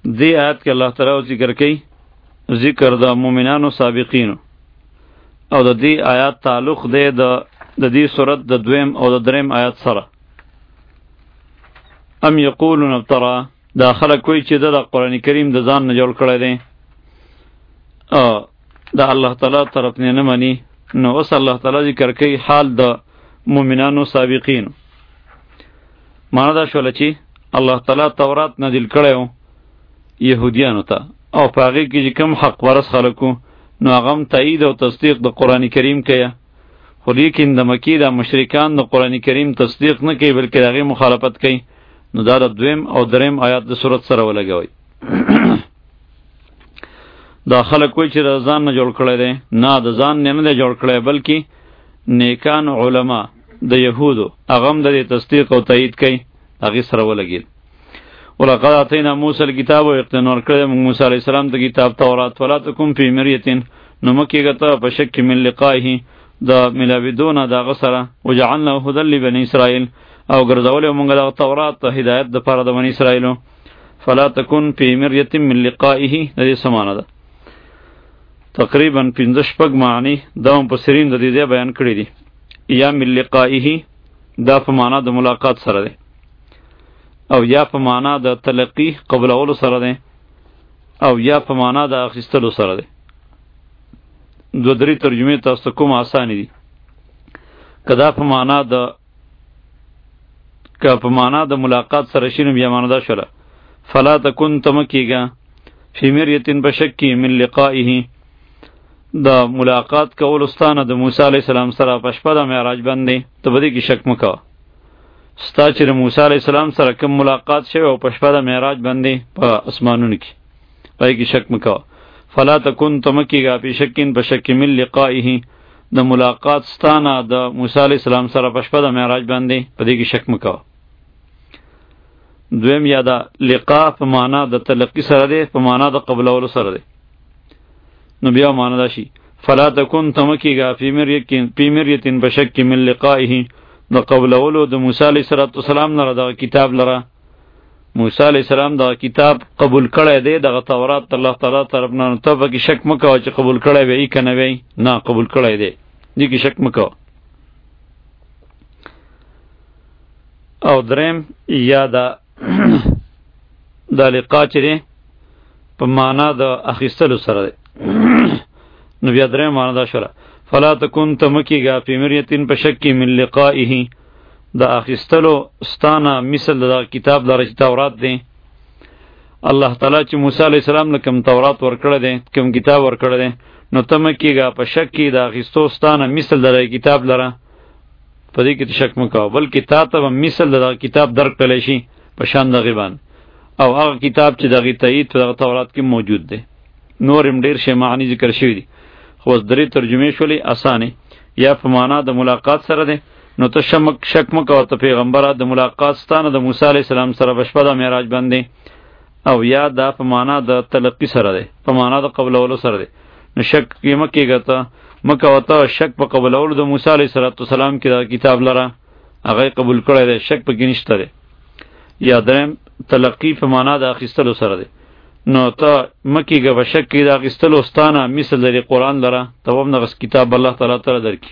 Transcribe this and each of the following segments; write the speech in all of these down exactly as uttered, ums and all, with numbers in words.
دی آیت کې الله تعالی ذکر کوي ذکر د مؤمنانو سابقینو او د دې آیات تعلق دی د د دې سورت د دویم او د دریم آیات سره. ام یقولون افترا، دا خلک کوي چې د قرآن کریم د ځان نه جوړ کړی دی او د الله تعالی طرف نه نه مني. نو اوس الله تعالی ذکر کوي حال د مؤمنانو سابقینو. معنا دا شوله چې الله تعالی تورات نازل کړی و یهودیانو ته او په هغې کې چې کوم حق ورس خلکو نو هغه هم تایید او تصدیق د قرآن کریم کوي، خو لیکن د مکې د مشرکان د قرآن کریم تصدیق نه کوي بلکې د هغې مخالفت کوي. نو دا د دویم او دریم آیات د صورت سره ولګوئ. دا خلک کوي چې د ځان نه جوړ کړی دی، نه د ځان نه نه دی جوړ کړی بلکې نیکان علما د یهودو هغه هم د دې تصدیق او تایید کوي، هغې سره ولګېد. ولقد آتینا موسی الکتاب و یقینا ورکړی موږ موسی علیه السلام ته کتاب تورات. ولا تکن فی مریة، نو مه کېږه ته په شک کې من لقایه د ملاوېدو نه د هغه سره. وجعلناه هدی لبني اسرائیل، او ګرځولی موږ دغه تورات ته هدایت دپاره د بني اسرائیلو. فلا تکن فی مریة من لقایه د دې څه معنی ده؟ تقریبا پنځه شپږ معنی دا مفسرین د دې ځای بیان کړي دي. یا من لقایه دا په معنا د ملاقات سره دی، او یا په معنا د تلقی قبلولو سره دی، او یا په معنا د اخیستلو سره دی. دو درې ترجمې تاسو ته کوم آسانی دي. که دا په معنا د که په معنا د ملاقات سره شي نو بیا معنا دا شوله فلا تکن ته مه کېږه فی مریة په شک کې من لقایه د ملاقات کولو ستانه د موسی علیه السلام سره په شپه د معراج باندې ته په دې کې شک مه کوه. ستا چې د موسی علیه السلام سره کوم ملاقات شوی او په شپه د معراج باندې په اسمانونو کې په دې کې شک مه کوه. فلا تکن ته مه کېږه فی شکین په شک من لقایه د ملاقات ستانه د موسی علیه السلام سره په شپه د معراج باندې په دې کې شک مه کوه. دویم یا دا لقا په معنا د تلقی سره دی، په معنا د قبلولو سره دی. نو بیا معنا دا شي فلا تکن ته مه کېږه فی مریة په شک من لقایه د قبلولو د موسی علیه السلام لره دغه کتاب لره. موسی علیه السلام دغه کتاب قبول کړی دی، دغه تورات الله تعالی طرف نه. ته پکې شک مه کوه چې قبول کړی به یې که نه وی، نه قبول کړی دی، دې کې شک مه کوه. او دریم یا دا دا لقا چې دی په معنا د اخیستلو سره دی. نو بیا دریم معنا دا شوله فلا تکن ته مه کېږه فی مریة په شک کې من لقایه د اخیستلو ستانه مثل د کتاب لره چې تورات دی. الله تعالی چې موسی علیه السلام له کوم تورات ورکړی دی، کوم کتاب ورکړی دی، نو ته مه کېږه په شک کې د اخیستو ستانه مثل د کتاب لره، په دې کې ته شک مه کوه، بلکې تا ته به مثل د کتاب درکړلی شي په شان د هغې باندې، او هغه کتاب چې د هغې تایید په دغه تورات کې موجود دی. نور هم ډېر شی معانی ذکر شوي دي، خو اوس درې ترجمې شولې اسانې. یا په معنا د ملاقات سره دی، نو ته شک مه کوه ته پیغمبره د ملاقات ستانه د موسی علیه السلام سره په شپه د معراج باندې. او یا دا په معنا د تلقي سره دی، په معنا د قبلولو سره دی. نو شک یې مه کېږه ته مه کوه ته شک په قبلولو د موسی علیه السلام کې د کتاب لره هغه یې قبول کړی دی، شک پکې نشته دی. یا دریم تلقي په معنا د اخیستلو سره دی، نو ته مه کېږه په شک کې د اخیستلو ستانه مثل د قرآن لره، ته هم دغه کتاب الله تعالی تعالی درکړي.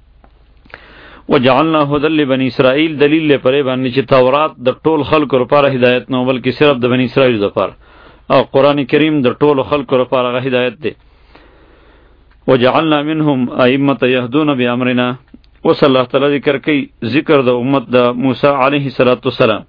وجعلنا هدی لبني اسرائیل دلیل دی پرې باندې چې تورات د ټول خلکو لپاره هدایت نه بلکې صرف د بني اسرائیل لپاره، او قرآن کریم د ټولو خلکو لپاره هغه هدایت دی. وجعلنا منهم ائمة يهدون بامرنا. اوس الله تعالی ذکر کوي ذکر د امت د موسی علیه السلام.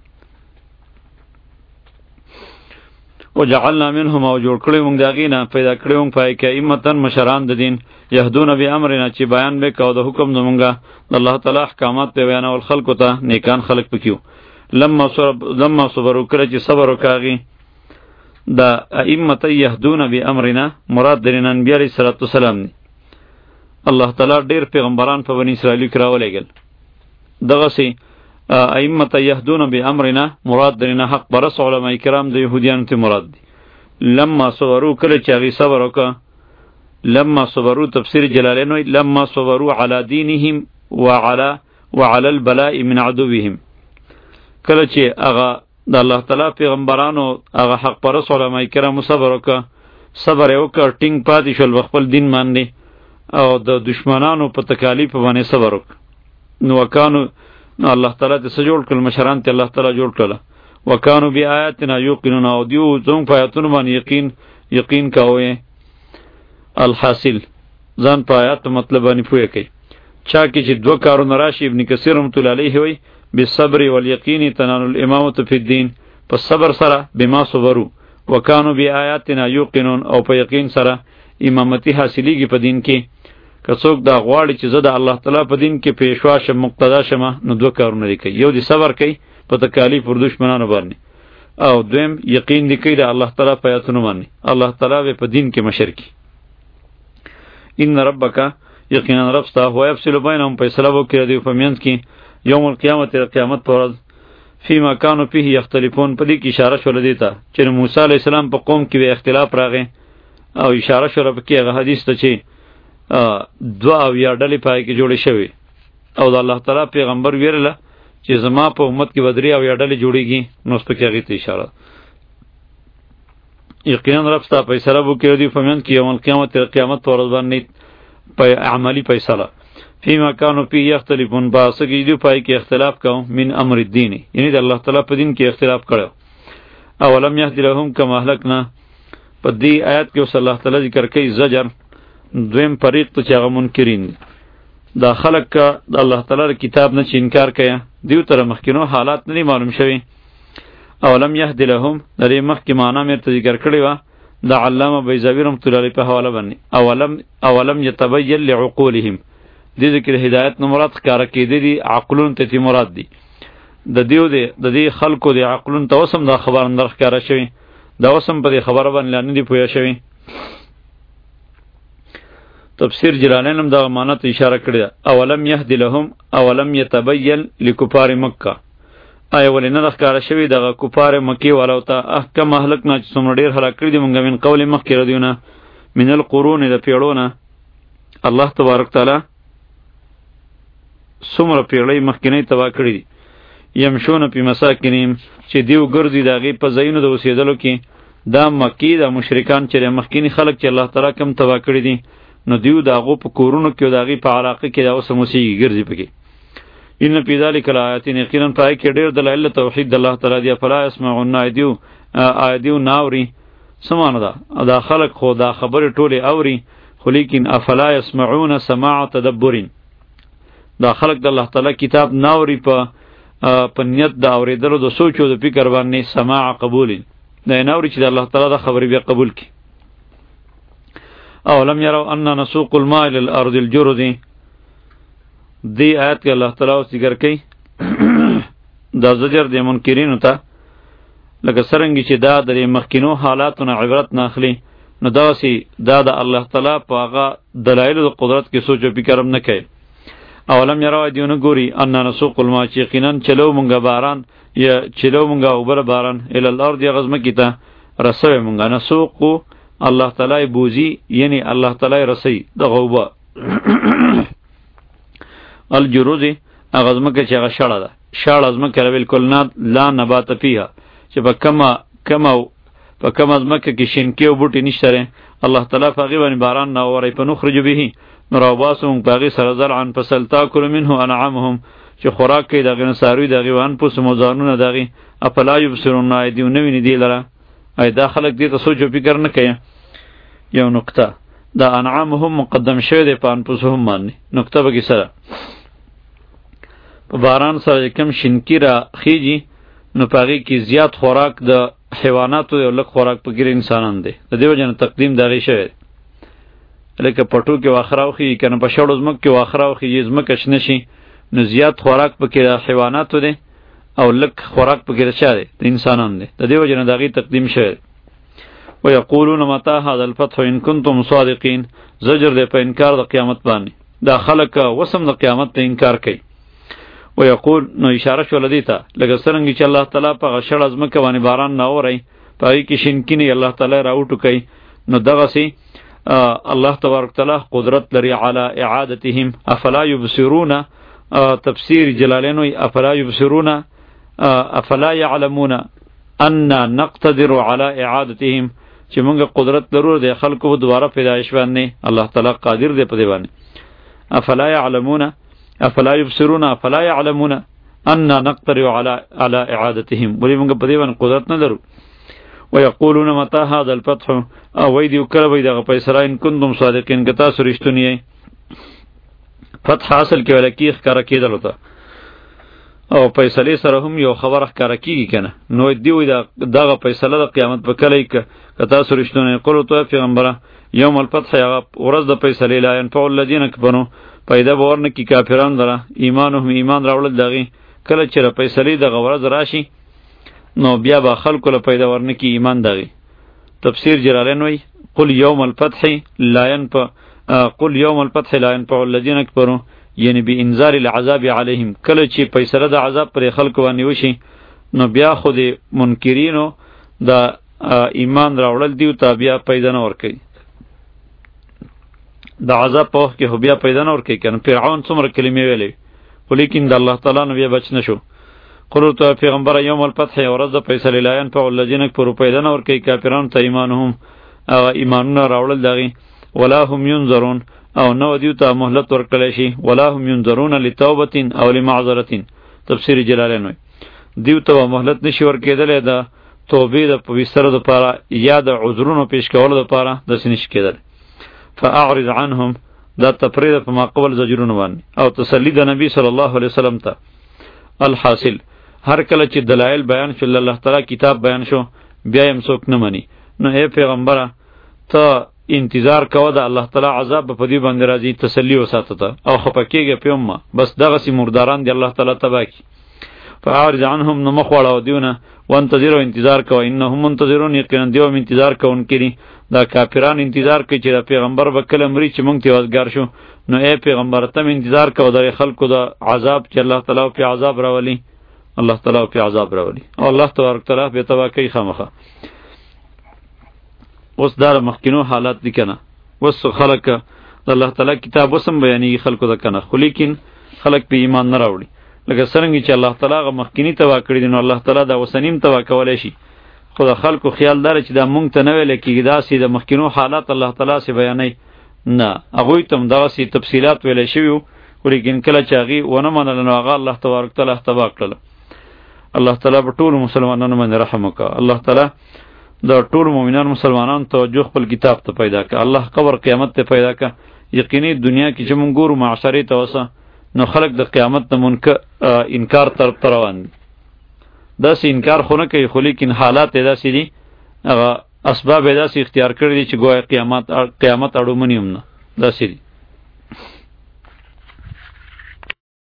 وجعلنا منهم او جوړ کړی موږ د هغې نه پیدا کړی موږ په هغې کې ائمة مشران د دین یهدون بامرنا چې بیان به کوه د حکم زمونږه د الله تعالی احکامات به بیانول خلکو ته، نیکان خلک پکې وو. لما صبروا کله چې صبر وکړه هغې د ائمة یهدون بامرنا مراد د انبیا علیه السلام دي. الله تعالی ډېر پیغمبران په بني اسرائیلو کې راولېږل. دغسې ائمة یهدون بامرنا مراد درنه حق برس علماء کرام د یهودیانو ته مراد دي. لما صبروا کله چې هغې صبر وکړه، لما صبروا تفسیر جلالین وایي لما صبروا علی دینهم وعلى وعلى البلاء من عدوهم، کله چې هغه د الله تعالی پیغمبرانو هغه حق پرست علما کرامو صبر وکړه، صبر یې وکړ، ټینګ پاتې شول په خپل دین باندې او د دشمنانو په تکالیف باندې صبر وکړه. نو وکانو نو الله تعالی ته څه جوړ کړل؟ مشران ته الله تعالی جوړ کړل. وکانو بآیاتنا یوقنون، او دیو زموږ په آیاتونو باندې یقین یقین کاوه. الحاصل ځان په آیات مطلب باندې پوهه کوي. چا کې چې دوه کارونه راشي، ابن کثیر رحمۃ اللہ علیہ وی بالصبر والیقین تنال الامامة فی الدین، په صبر سره بما صبروا وکانو بآیاتنا یوقنون، او په یقین سره امامتی حاصلیږي په دین کې. که څوک دا غواړي چې زه د الله تعالی په دین کې پیشوا شم، مقتدا شم، نو دوه کارونه دی کوي. یو دی صبر کوي په تکالیف پر دشمنانو باندې، او دویم یقین دی کوي د الله تعالی په آیاتونو باندې. الله تعالی به په دین کې مشر کی. ان ربک، یقینا رب ستا، هو یفصل بینهم، فیصله وکړي دوی په منځ کې یوم القیامت، قیامت پر ورځ، فیما کانوا فیه یختلفون. په دې کې اشاره شوله دی ته چې موسی علیه السلام په قوم کې به اختلاف راغی، او اشاره شوله په کې هغه حدیث ته چې دوه اویا ډلې پای کې جوړې شوې، او د الله تعالی پیغمبر ویرله چې زما په امت کې به درې اویا ډلې جوړېږي. نو اوس پکې هغې ته اشاره. یقینا رب ستا فیصله وکړي دوی په منځ کې یوم القیامت، قیامت په ورځ باندې عملی فیصله. فیما کانوا فیه یختلفون، په څه کې دوی پای کې اختلاف کوم، من امر الدین، یعنی د الله تعالی په دین کې اختلاف کړو. اولم یهد لهم کما اهلکنا، په دې آیات کې اوس الله تعالی ذکر کوي زجر دویم فریق ته چې هغه منکرین دي. دا خلق که د الله تعالی کتاب نه چې انکار کوي، دیو تر مخکینو حالات نه معلوم شوي. اولم یهد لهم د دې مخکې معنا مې ته ذکر کړې وه د علامه بیضاوي رحمة الله علیه په حواله باندې. اولم اولم یتبین لعقولهم، دې ذکر هدایت نه مراد ښکاره کېدې دي، عقلون ته مراد دي. د دیو د د دې خلکو د عقلون ته اوس هم دا خبر اندر ښکاره شوي، دا اوس هم په دې خبره باندې لا نه دي پوه شوي. تفسیر جلالین هم دا معنا ته اشاره کړې ده. اولم یهد لهم اولم یتبین لکفار مکه، آیا ولې نه ښکاره شوي دغه کفار مکې والو ته احکم اهلکنا چې څومره ډېر هلاک کړي دي مونږ من قول مخکې ردیونه من القرون د پیړو نه. الله تبارک تعالی څومره پیړۍ مخکینۍ تباه کړي دي. یمشون فی مساکنهم، چې دیو ګرځي د هغې په ځایونو د اوسېدلو کې. دا مکې د مشرکان چې مخکیني خلک چې الله تعالی کم تباه کړي دي، نو دیو د هغو په کورونو کې او د هغې په علاقه کې دا اوس هم اوسېږي، ګرځي پکې. ان فی ذلک لآیات، یقینا په هغې کې ډېر دلایل د توحید د الله تعالی دي. فلا یسمعون، ایدیو ایدیو ناوري، څه معنی ده؟ دا خلک خو دا خبرې ټولې اوري، خو لیکن افلا یسمعون سماع تدبر، دا خلک د الله تعالی کتاب ناوري په په نیت د اورېدلو د سوچ او د فکر باندې، سماع قبول، دا ناوري چې د الله تعالی د خبرې بیا قبول کړي. اولم یروا انا نسوق الماء الى الارض الجرز، دی آیت کې الله تعالی اوس ذکر کوي دا زجر د منکرینو ته، لکه څرنګه چې دا د مخکینو حالاتو نه عبرت نه اخلي، نو داسې دا د الله تعالی په هغه دلایلو د قدرت کې سوچ او فکر هم نه کوي. اولم یروا دیونه ګوري انا نسوق الماء، چې یقینا چلو مونږه باران یا چلو مونږه اوبر باران الى الارض غزمه کې ته رسوي مونږه. نسوق الله تعالی بوزي، یعنی الله تعالی رسي د غوبه الجروز هغه ځمکه چې هغه شاړه ده، شاړه ځمکه بالکل نه لا نبات فیها، چې په کمه کمه په کمه ځمکه کې شینکي او بوټي نشته، الله تعالی په هغې باندې باران نه اوري. په نخرج به نو راوباسو موږ په هغې سره زرعا فصل تاکل منه انعامهم، چې خوراک کوي د هغې نه څاروي د هغې وانفسهم او ځانونه د هغې. افلا یبصرون، آیا دوی نه ویني دې لره؟ آیا دا خلک دې ته سوچ او فکر نه کوي؟ یو نقطه دا انعامهم مقدم شوی دی په انفسهم باندې، نقطه به کې سره په باران سره کم شینکي را خیږي، نو په هغې کې زیات خوراک د حیواناتو یو لږ خوراک په ګیر انسانان دی. د دې وجه نه تقدیم د هغې شوی دی. لکه پټو کې واښه راوخېږي که نه په شړو ځمکو کې واښه راوخېږي، ځمکه شنه شي، نو زیات خوراک پکې د حیواناتو دی او لږ خوراک پکې د چا دی؟ د انسانان دی. د دې وجه نه د هغې تقدیم شوی دی. ویقولون متى هذا الفتح ان کنتم صادقین، زجر دی په انکار د قیامت باندې. دا خلک وسم د قیامت ته انکار کوي. ویقول، نو اشاره شوله دې ته لکه څرنګه چې الله تعالی په هغه شړه ځمکه باندې باران نه اوري، په هغې کې شینکینې الله تعالی راوټوکوي، نو دغسې الله تبارک تعالی قدرت لري علی اعادتهم. افلا یبصرون، تفسیر جلالین وی افلا یبصرون افلا یعلمون، ان نقتدر علی اعادتهم چې موږ قدرت لرو د خلکو دوباره پیدایش باندې الله تعالی قادر دی په دې باندې. افلا يعلمون افلا يبصرون افلا يعلمون ان نقتدر علی علی اعادتهم ولی موږ په دې باندې قدرت نه لرو. ويقولون متى هذا الفتح او وی دی کله وی دغه پیسره ان کنتم صادقین که تاسو رښتونی یې. فتح اصل کې ولکی ښکارا کېدل وته او فیصله سره هم یو خبر ښکارا کیږي کنه. نو دی وی دغه فیصله د قیامت په کله کې که تاسو رښتونی قولو تو پیغمبره یوم الفتح هغه ورځ د فیصله لا ينفع الذين كفروا پیدا باور نه کی کافرانو دره ایمانهم ایمان راوړل دغه کله چې را فیصله دغه ورځ راشي نو بیا به خلکو له پیدا ورنه کی ایمان دغه. تفسیر جلالین وی قل یوم الفتح لا ينفع قل یوم الفتح لا ينفع الذين كفروا یعنی به انذار العذاب علیهم کله چې فیصله د عذاب پر خلکو باندې وشي نو بیا خود منکرینو د ایمان راوړل دیو ته بیا پیدا نه ور کوي د عذاب په وخت کې بیا پیدا نه ور کوي کنه. فرعون څومره کلمې ویلې ولیکن د الله تعالی نو بیا بچ نشو. قولو ته پیغمبر یوم الفتح ورځ د فیصله لا ينفع الذين كفروا پیدا نه ور کوي کافرانو ته ایمانهم او ایمانونه راوړل دغه ولا هم ينظرون او نو دیو ته مهلت ورکړل شي ولا هم ينظرون لتوبه او لمعذره. تفسیر جلالین وی دیو ته مهلت نشي ورکېدل د توبې د پویسترو د پاره یا د عذرونو پیش کولو د پاره د سنش کېدل. فاعرض عنهم دا تفرید په ماقبل زجرونه باندې او تسلی د نبی صلی الله علیه وسلم ته. الحاصل هر کله چې دلایل بیان شول الله تعالی کتاب بیان شو بیا هم څوک نه مني نو اے پیغمبره ته انتظار کوه د الله تعالی عذاب په دې باندې راځي تسلی وساته ته او خپکیږي پیومه بس دغه سی مرداران دی الله تعالی تبا کی. فاعرض عنهم نو مخواړه دیونه وانتظروا انتظار کوه انهم منتظرون یقینا دیو انتظار کوونکي دا کافران انتظار کوي چې پیغمبر به کله مري چې مونږ ته وزګار شو نو اے پیغمبر ته انتظار کوه د خلکو د عذاب چې الله تعالی په عذاب راولي الله تعالی په عذاب راولي او الله تبارک تعالی به تبا کوي خامخه. اوس دا مخکینو حالات دي کنه وس خلک د الله تعالی کتاب وسم بیانې خلکو د کنه خو لیکن خلک په ایمان نه راوړي لکه څنګه چې الله تعالی غ مخکینی توا کړی دي نو الله تعالی دا وسنیم توا کولای شي. خو د خلکو خیال دار چې دا مونږ ته نه ویل کېږي دا سي د مخکینو حالات الله تعالی سي بیانې نه هغه تم دا سي تفصيلات ویل شوی خو لیکن کله چې هغه ونه منل نو هغه الله تبارک تعالی تبا کړل. الله تعالی په ټول مسلمانانو باندې رحم وکړه. الله تعالی د ټول مؤمنان مسلمانان توجه خپل کتاب ته پیدا کړه. الله قبر قیامت ته پیدا کړه. یقیني دنیا کې چې مونږ ګورو معاشري ته وسه نو خلق د قیامت ته منکر انکار تر روان دي. دا سي انکار خو نه کوي خو لیکن حالات دا سي دي هغه اسباب دا سي اختیار کړی دي چې ګویا قیامت قیامت اړو منیم نه دا سي دي.